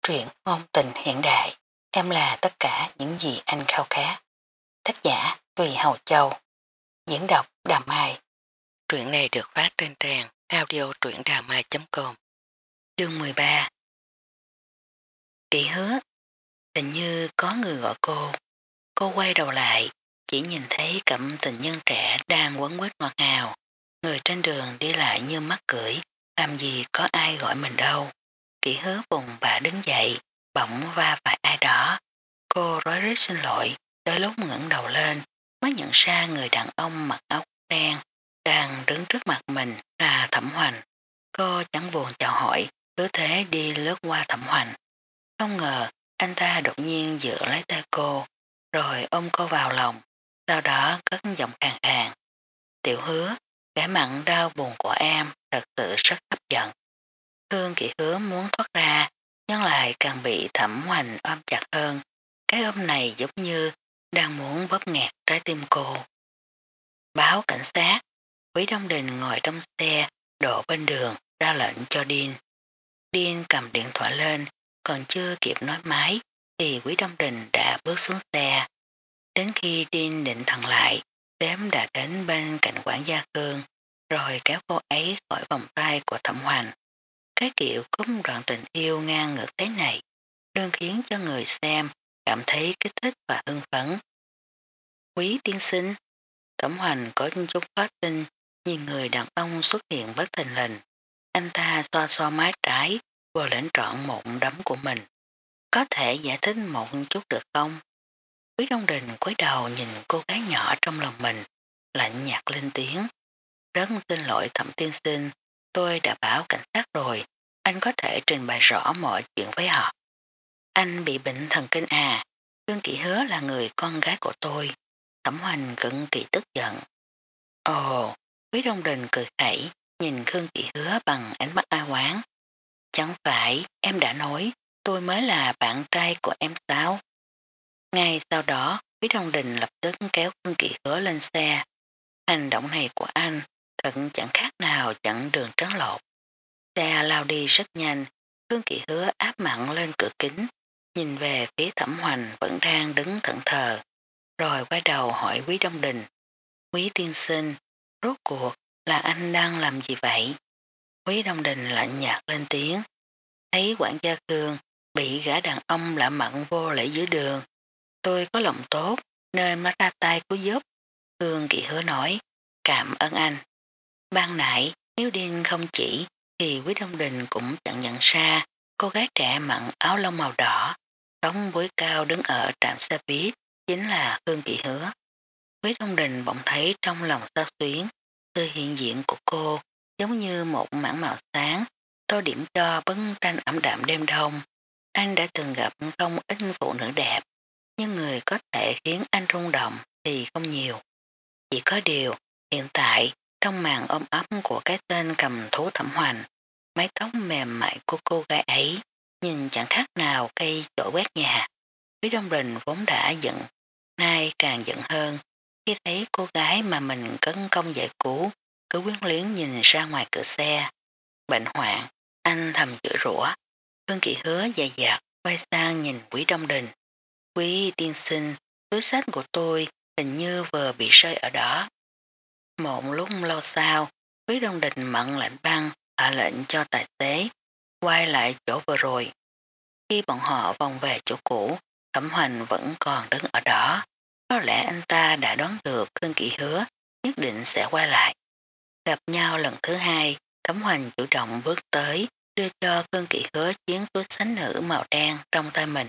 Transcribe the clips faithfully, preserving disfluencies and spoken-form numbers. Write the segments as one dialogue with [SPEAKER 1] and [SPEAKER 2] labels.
[SPEAKER 1] Truyện ngôn tình hiện đại, em là tất cả những gì anh khao khát. Tác giả Tùy Hầu Châu, diễn đọc Đà Mai. Truyện này được phát trên trang audio truyệnđàmai chấm com. Chương mười ba. Kỵ Hứa, hình như có người gọi cô. Cô quay đầu lại, chỉ nhìn thấy cặp tình nhân trẻ đang quấn quýt ngọt ngào. Người trên đường đi lại như mắt cưỡi, làm gì có ai gọi mình đâu. Kỵ Hứa vùng bả đứng dậy, bỗng va phải ai đó. Cô rối rít xin lỗi, tới lúc ngẩng đầu lên mới nhận ra người đàn ông mặc áo đen đang đứng trước mặt mình là Thẩm Hoành. Cô chẳng buồn chào hỏi, cứ thế đi lướt qua Thẩm Hoành. Không ngờ anh ta đột nhiên giữ lấy tay cô, rồi ôm cô vào lòng, sau đó cất giọng khàn khàn. Tiểu Hứa, vẻ mặn đau buồn của em thật sự rất hấp dẫn. Thương Kỵ Hứa muốn thoát ra, nhưng lại càng bị Thẩm Hoành ôm chặt hơn. Cái ôm này giống như đang muốn bóp nghẹt trái tim cô. Báo cảnh sát, Quý Đông Đình ngồi trong xe, đổ bên đường, ra lệnh cho Điên. Điên cầm điện thoại lên, còn chưa kịp nói máy, thì Quý Đông Đình đã bước xuống xe. Đến khi Điên định thần lại, Đếm đã đến bên cạnh quản gia Khương, rồi kéo cô ấy khỏi vòng tay của Thẩm Hoành. Cái kiểu cúm đoạn tình yêu ngang ngược thế này, đơn khiến cho người xem cảm thấy kích thích và hưng phấn. Quý tiên sinh, Thẩm Hoành có chút khó tin, nhìn người đàn ông xuất hiện bất thình lình. Anh ta xoa xoa mái trái, vừa lĩnh trọn một đấm của mình. Có thể giải thích một chút được không? Quý Đông Đình cúi đầu nhìn cô gái nhỏ trong lòng mình, lạnh nhạt lên tiếng. Rất xin lỗi Thẩm tiên sinh, tôi đã báo cảnh sát rồi, anh có thể trình bày rõ mọi chuyện với họ. Anh bị bệnh thần kinh à? Khương Kỵ Hứa là người con gái của tôi. Thẩm Hoành cực kỳ tức giận. Ồ, Quý Đông Đình cười khẩy, nhìn Khương Kỵ Hứa bằng ánh mắt ai oán. Chẳng phải em đã nói tôi mới là bạn trai của em sao? Ngay sau đó, Quý Đông Đình lập tức kéo Khương Kỵ Hứa lên xe. Hành động này của anh thật chẳng khác nào chặn đường trấn lột. Xe lao đi rất nhanh, Khương Kỵ Hứa áp mặn lên cửa kính, nhìn về phía Thẩm Hoành vẫn đang đứng thẫn thờ, rồi quay đầu hỏi Quý Đông Đình. Quý tiên sinh, rốt cuộc là anh đang làm gì vậy? Quý Đông Đình lạnh nhạt lên tiếng, thấy quản gia Khương bị gã đàn ông lạ mặn vô lễ dưới đường. Tôi có lòng tốt nên mới ra tay cứu giúp. Khương Kỵ Hứa nói, cảm ơn anh. Ban nãy nếu Điên không chỉ thì Quý Đông Đình cũng chẳng nhận ra cô gái trẻ mặn áo lông màu đỏ, tóc búi cao đứng ở trạm xe buýt chính là Khương Kỵ Hứa. Quý Đông Đình bỗng thấy trong lòng xao xuyến, từ hiện diện của cô giống như một mảng màu sáng, tô điểm cho bức tranh ẩm đạm đêm đông. Anh đã từng gặp không ít phụ nữ đẹp, nhưng người có thể khiến anh rung động thì không nhiều. Chỉ có điều, hiện tại trong màn ôm ấp của cái tên cầm thú Thẩm Hoành, mái tóc mềm mại của cô gái ấy nhìn chẳng khác nào cây chổi quét nhà. Quý Đông Đình vốn đã giận, nay càng giận hơn khi thấy cô gái mà mình cấn công giải cứu cứ quyến luyến nhìn ra ngoài cửa xe. Bệnh hoạn, anh thầm chửi rủa. Khương Kỵ Hứa dày dặt quay sang nhìn Quý Đông Đình. Quý tiên sinh, túi sách của tôi hình như vừa bị rơi ở đó. Một lúc lâu sau, Quý Đông Đình mặn lạnh băng hạ lệnh cho tài xế quay lại chỗ vừa rồi. Khi bọn họ vòng về chỗ cũ, Thẩm Hoành vẫn còn đứng ở đó. Có lẽ anh ta đã đoán được Khương Kỵ Hứa nhất định sẽ quay lại. Gặp nhau lần thứ hai, Thẩm Hoành chủ động bước tới đưa cho Khương Kỵ Hứa chiến túi xánh nữ màu đen trong tay mình.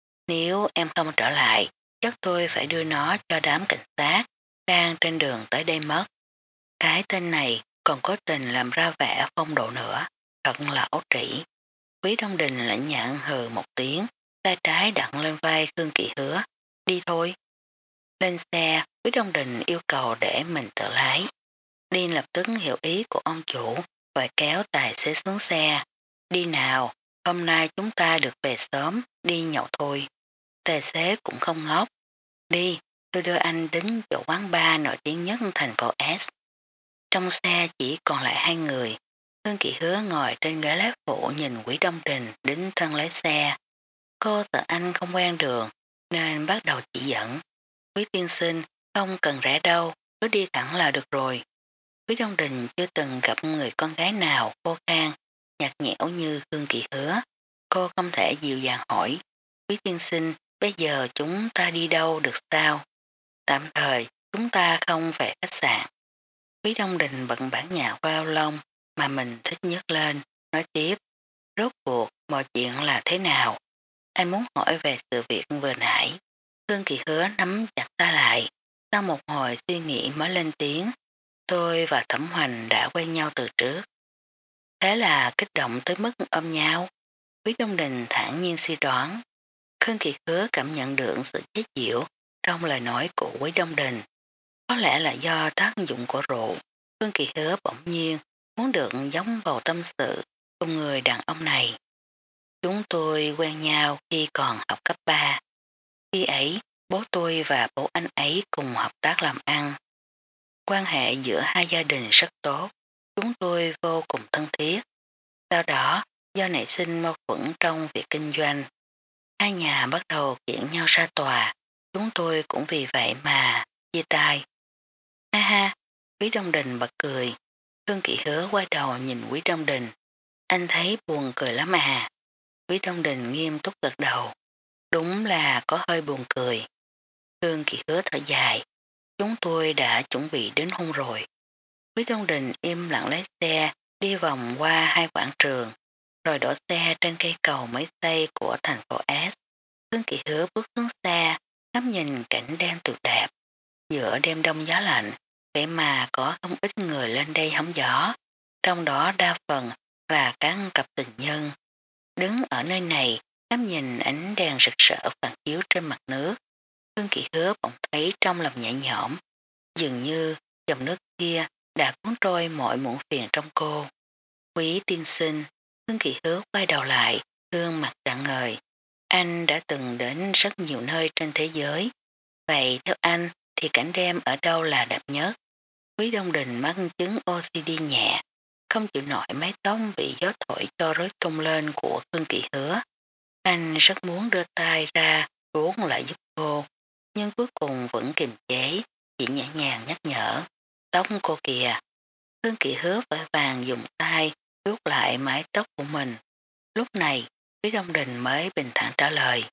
[SPEAKER 1] Nếu em không trở lại, chắc tôi phải đưa nó cho đám cảnh sát đang trên đường tới đây mất. Cái tên này còn có tình làm ra vẻ phong độ nữa, thật là ấu trĩ. Quý Đông Đình lạnh nhạt hừ một tiếng, tay trái đặt lên vai Khương Kỵ Hứa. Đi thôi. Lên xe, Quý Đông Đình yêu cầu để mình tự lái. Điên lập tức hiểu ý của ông chủ, và kéo tài xế xuống xe. Đi nào, hôm nay chúng ta được về sớm, đi nhậu thôi. Tài xế cũng không ngốc. Đi, tôi đưa anh đến chỗ quán bar nổi tiếng nhất thành phố S. Trong xe chỉ còn lại hai người, Hương Kỳ Hứa ngồi trên ghế lái phụ nhìn Quý Đông Đình đính thân lái xe. Cô sợ anh không quen đường nên bắt đầu chỉ dẫn. Quý tiên sinh không cần rẽ đâu, cứ đi thẳng là được rồi. Quý Đông Đình chưa từng gặp người con gái nào khô khan, nhạt nhẽo như Hương Kỳ Hứa. Cô không thể dịu dàng hỏi, Quý tiên sinh, bây giờ chúng ta đi đâu được sao? Tạm thời, chúng ta không về khách sạn. Quý Đông Đình bận bản nhạc bao lông mà mình thích nhất lên, nói tiếp, rốt cuộc mọi chuyện là thế nào? Anh muốn hỏi về sự việc vừa nãy. Hương Kỳ Hứa nắm chặt ta lại, sau một hồi suy nghĩ mới lên tiếng, tôi và Thẩm Hoành đã quen nhau từ trước. Thế là kích động tới mức ôm nhau. Quý Đông Đình thản nhiên suy đoán. Hương Kỳ Hứa cảm nhận được sự chế giễu trong lời nói của Quý Đông Đình. Có lẽ là do tác dụng của rượu, Hương Kỳ Hứa bỗng nhiên muốn được giống vào tâm sự cùng người đàn ông này. Chúng tôi quen nhau khi còn học cấp ba. Khi ấy, bố tôi và bố anh ấy cùng hợp tác làm ăn. Quan hệ giữa hai gia đình rất tốt, chúng tôi vô cùng thân thiết. Sau đó, do nảy sinh mâu thuẫn trong việc kinh doanh, hai nhà bắt đầu kiện nhau ra tòa, chúng tôi cũng vì vậy mà chia tay. Ha ha, Quý Đông Đình bật cười. Hương Kỵ Hứa quay đầu nhìn Quý Đông Đình. Anh thấy buồn cười lắm à. Quý Đông Đình nghiêm túc gật đầu. Đúng là có hơi buồn cười. Hương Kỵ Hứa thở dài. Chúng tôi đã chuẩn bị đến hôn rồi. Quý Đông Đình im lặng lái xe đi vòng qua hai quảng trường rồi đổ xe trên cây cầu mới xây của thành phố S. Hương Kỵ Hứa bước xuống xe ngắm nhìn cảnh đêm tuyệt đẹp. Giữa đêm đông gió lạnh, vậy mà có không ít người lên đây hóng gió, trong đó đa phần là các cặp tình nhân. Đứng ở nơi này, ngắm nhìn ánh đèn rực rỡ phản chiếu trên mặt nước. Hương Kỵ Hứa bỗng thấy trong lòng nhẹ nhõm, dường như dòng nước kia đã cuốn trôi mọi muộn phiền trong cô. Quý tiên sinh, Hương Kỵ Hứa quay đầu lại, gương mặt rạng ngời. Anh đã từng đến rất nhiều nơi trên thế giới. Vậy theo anh thì cảnh đêm ở đâu là đẹp nhất? Quý Đông Đình mắc chứng ô xê đê nhẹ, không chịu nổi mái tóc bị gió thổi cho rối tung lên của Hương Kỵ Hứa. Anh rất muốn đưa tay ra vuốt lại giúp cô, nhưng cuối cùng vẫn kiềm chế, chỉ nhẹ nhàng nhắc nhở. Tóc cô kìa. Hương Kỵ Hứa vội vàng dùng tay vuốt lại mái tóc của mình. Lúc này, Quý Đông Đình mới bình thản trả lời.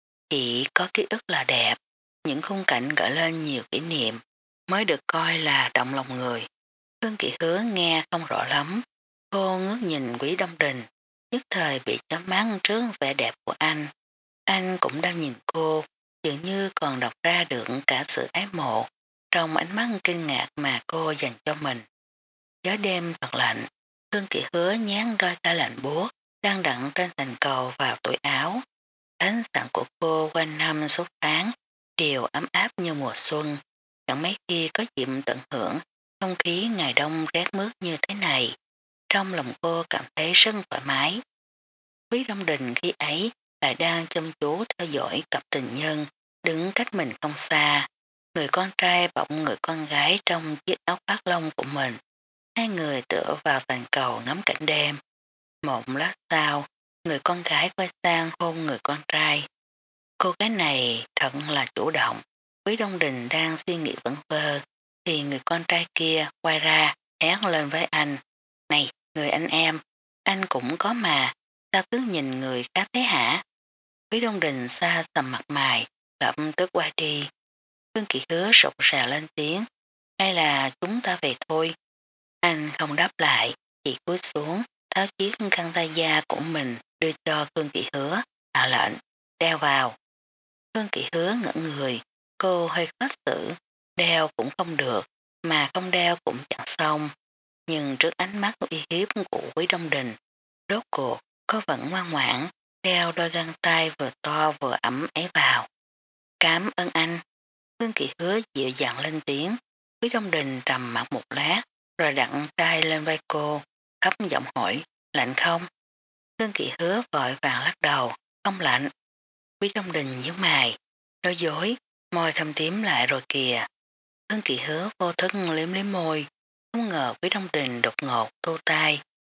[SPEAKER 1] Chỉ có ký ức là đẹp, những khung cảnh gợi lên nhiều kỷ niệm mới được coi là động lòng người. Hương Kỵ Hứa nghe không rõ lắm, cô ngước nhìn Quý Đông Đình, nhất thời bị chói mắt trước vẻ đẹp của anh. Anh cũng đang nhìn cô, dường như còn đọc ra được cả sự ái mộ trong ánh mắt kinh ngạc mà cô dành cho mình. Gió đêm thật lạnh, Hương Kỵ Hứa nhán đôi tay lạnh buốt đang đặn trên thành cầu vào túi áo. Ánh sáng của cô quanh năm suốt tháng đều ấm áp như mùa xuân, chẳng mấy khi có dịp tận hưởng không khí ngày đông rét mướt như thế này. Trong lòng cô cảm thấy rất thoải mái. Quý Đông Đình khi ấy lại đang chăm chú theo dõi cặp tình nhân đứng cách mình không xa. Người con trai bỗng người con gái trong chiếc áo khoác lông của mình. Hai người tựa vào thành cầu ngắm cảnh đêm. Một lát sau, người con gái quay sang hôn người con trai. Cô gái này thật là chủ động. Quý Đông Đình đang suy nghĩ vẩn vơ thì người con trai kia quay ra hét lên với anh. Này, người anh em, anh cũng có mà, sao cứ nhìn người khác thế hả? Quý Đông Đình xa tầm mặt mày, lập tức qua đi. Hương Kỵ Hứa rụt rà lên tiếng, hay là chúng ta về thôi? Anh không đáp lại, chỉ cúi xuống, tháo chiếc khăn tay da của mình đưa cho Hương Kỵ Hứa, hạ lệnh, đeo vào. Hương Kỵ Hứa ngẩn người, cô hơi khó xử, đeo cũng không được, mà không đeo cũng chẳng xong. Nhưng trước ánh mắt uy hiếp của Quý Đông Đình, rốt cuộc, cô vẫn ngoan ngoãn, đeo đôi găng tay vừa to vừa ấm ấy vào. Cảm ơn anh. Hương Kỵ Hứa dịu dàng lên tiếng, Quý Đông Đình trầm mặt một lát, rồi đặt tay lên vai cô, thấp giọng hỏi, lạnh không? Hương Kỵ Hứa vội vàng lắc đầu, không lạnh. Quý Đông Đình nhíu mày, nói dối, môi thâm tím lại rồi kìa. Hương Kỵ Hứa vô thức liếm liếm môi, không ngờ Quý Đông Đình đột ngột thu tay,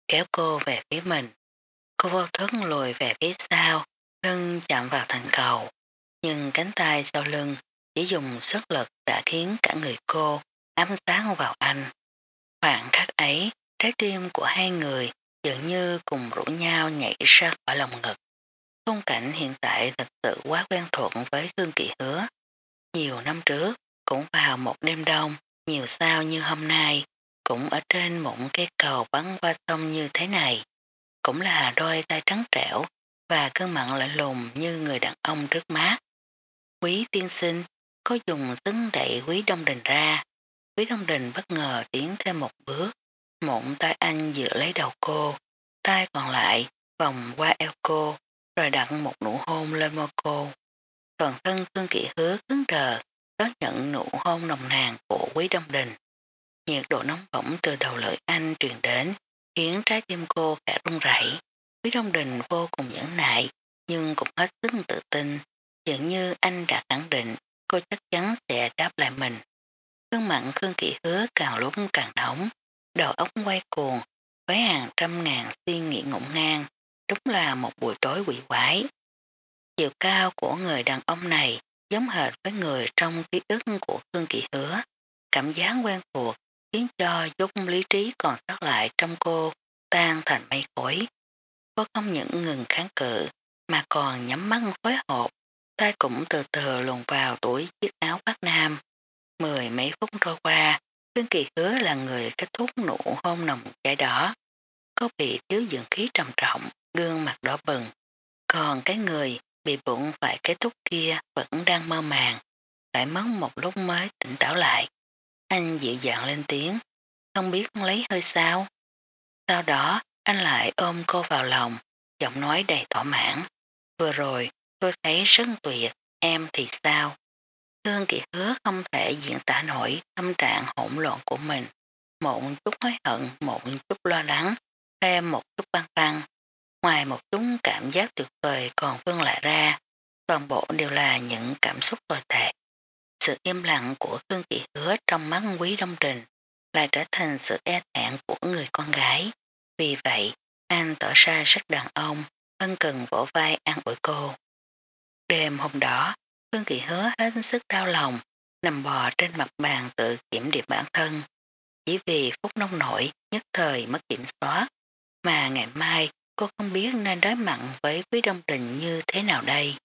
[SPEAKER 1] kéo cô về phía mình. Cô vô thức lùi về phía sau, lưng chạm vào thành cầu, nhưng cánh tay sau lưng chỉ dùng sức lực đã khiến cả người cô ám sát vào anh. Khoảng khắc ấy, trái tim của hai người dường như cùng rủ nhau nhảy ra khỏi lòng ngực. Khung cảnh hiện tại thật sự quá quen thuộc với Khương Kỵ Hứa. Nhiều năm trước, cũng vào một đêm đông, nhiều sao như hôm nay, cũng ở trên một cây cầu bắn qua sông như thế này. Cũng là đôi tay trắng trẻo và cơn mặn lạnh lùng như người đàn ông trước mắt. Quý tiên sinh, có dùng xứng đẩy Quý Đông Đình ra. Quý Đông Đình bất ngờ tiến thêm một bước, một tay anh dựa lấy đầu cô, tay còn lại vòng qua eo cô, rồi đặt một nụ hôn lên môi cô. Toàn thân Khương Kỵ Hứa cứng đờ, đón nhận nụ hôn nồng nàn của Quý Đông Đình. Nhiệt độ nóng bỏng từ đầu lưỡi anh truyền đến, khiến trái tim cô khẽ run rẩy. Quý Đông Đình vô cùng nhẫn nại, nhưng cũng hết sức tự tin, dường như anh đã khẳng định cô chắc chắn sẽ đáp lại mình. Gương mặn Khương Kỵ Hứa càng lúc càng nóng, đầu óc quay cuồng, với hàng trăm ngàn suy nghĩ ngổn ngang, đúng là một buổi tối quỷ quái. Chiều cao của người đàn ông này giống hệt với người trong ký ức của Khương Kỵ Hứa. Cảm giác quen thuộc khiến cho chút lý trí còn sót lại trong cô tan thành mây khói. Cô không những ngừng kháng cự mà còn nhắm mắt phối hợp, tay cũng từ từ luồn vào túi chiếc áo khoác nam. Mười mấy phút trôi qua, Khương Kỳ Hứa là người kết thúc nụ hôn nồng cháy đỏ. Có bị thiếu dưỡng khí trầm trọng, gương mặt đỏ bừng. Còn cái người bị bụng phải kết thúc kia vẫn đang mơ màng, phải mất một lúc mới tỉnh táo lại. Anh dịu dàng lên tiếng, không biết lấy hơi sao. Sau đó anh lại ôm cô vào lòng, giọng nói đầy thỏa mãn. Vừa rồi tôi thấy rất tuyệt, em thì sao? Thương Kỳ Hứa không thể diễn tả nổi tâm trạng hỗn loạn của mình. Một chút hối hận, một chút lo lắng, thêm một chút băn khoăn. Ngoài một chút cảm giác tuyệt vời còn vương lại ra, toàn bộ đều là những cảm xúc tồi tệ. Sự im lặng của Khương Kỵ Hứa trong mắt Quý Đông Đình lại trở thành sự e thẹn của người con gái. Vì vậy, anh tỏ ra rất đàn ông, ân cần vỗ vai an ủi cô. Đêm hôm đó, Khương Kỵ Hứa hết sức đau lòng, nằm bò trên mặt bàn tự kiểm điểm bản thân. Chỉ vì phút nông nổi nhất thời mất kiểm soát, mà ngày mai cô không biết nên đối mặt với Quý Đông Đình như thế nào đây.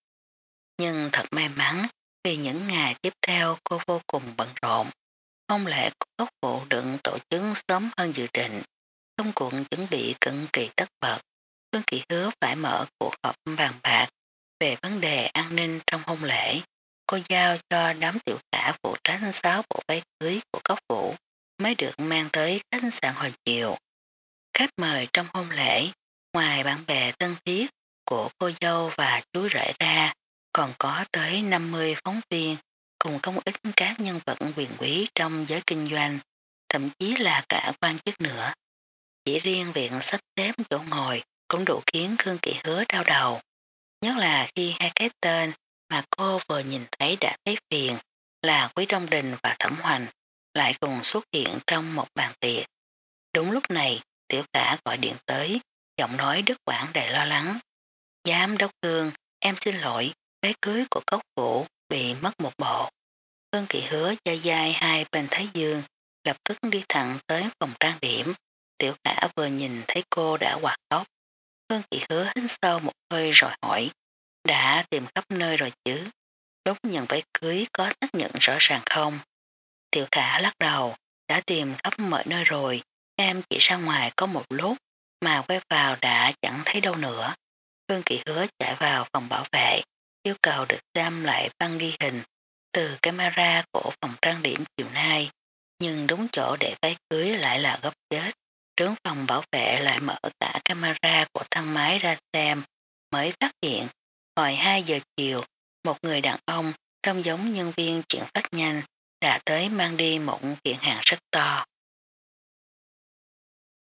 [SPEAKER 1] Nhưng thật may mắn, vì những ngày tiếp theo cô vô cùng bận rộn. Hôn lễ của gốc vụ đựng tổ chức sớm hơn dự định. Công cuộc chuẩn bị cực kỳ tất bật. Khương Kỵ Hứa phải mở cuộc họp bàn bạc về vấn đề an ninh trong hôn lễ. Cô giao cho đám tiểu khả phụ trách sáu bộ váy cưới của cốc vũ mới được mang tới khách sạn hồi chiều. Khách mời trong hôn lễ, ngoài bạn bè thân thiết của cô dâu và chú rể ra, còn có tới năm mươi phóng viên cùng không ít các nhân vật quyền quý trong giới kinh doanh, thậm chí là cả quan chức nữa. Chỉ riêng việc sắp xếp chỗ ngồi cũng đủ khiến Khương Kỵ Hứa đau đầu. Nhất là khi hai cái tên mà cô vừa nhìn thấy đã thấy phiền là Quý Đông Đình và Thẩm Hoành lại cùng xuất hiện trong một bàn tiệc. Đúng lúc này, tiểu cả gọi điện tới, giọng nói đứt quãng đầy lo lắng. Giám đốc Khương, em xin lỗi, váy cưới của cốc vũ bị mất một bộ. Khương Kỵ Hứa dai dai hai bên thái dương, lập tức đi thẳng tới phòng trang điểm. Tiểu cả vừa nhìn thấy cô đã quạt tóc. Khương Kỵ Hứa hít sâu một hơi rồi hỏi, đã tìm khắp nơi rồi chứ? Lúc nhận váy cưới có xác nhận rõ ràng không? Tiểu Khả lắc đầu, đã tìm khắp mọi nơi rồi, em chỉ ra ngoài có một lúc, mà quay vào đã chẳng thấy đâu nữa. Khương Kỵ Hứa chạy vào phòng bảo vệ, yêu cầu được xem lại băng ghi hình từ camera của phòng trang điểm chiều nay, nhưng đúng chỗ để váy cưới lại là góc chết. Trướng phòng bảo vệ lại mở cả camera của thang máy ra xem, mới phát hiện hồi hai giờ chiều, một người đàn ông trông giống nhân viên chuyển phát nhanh đã tới mang đi một kiện hàng rất to.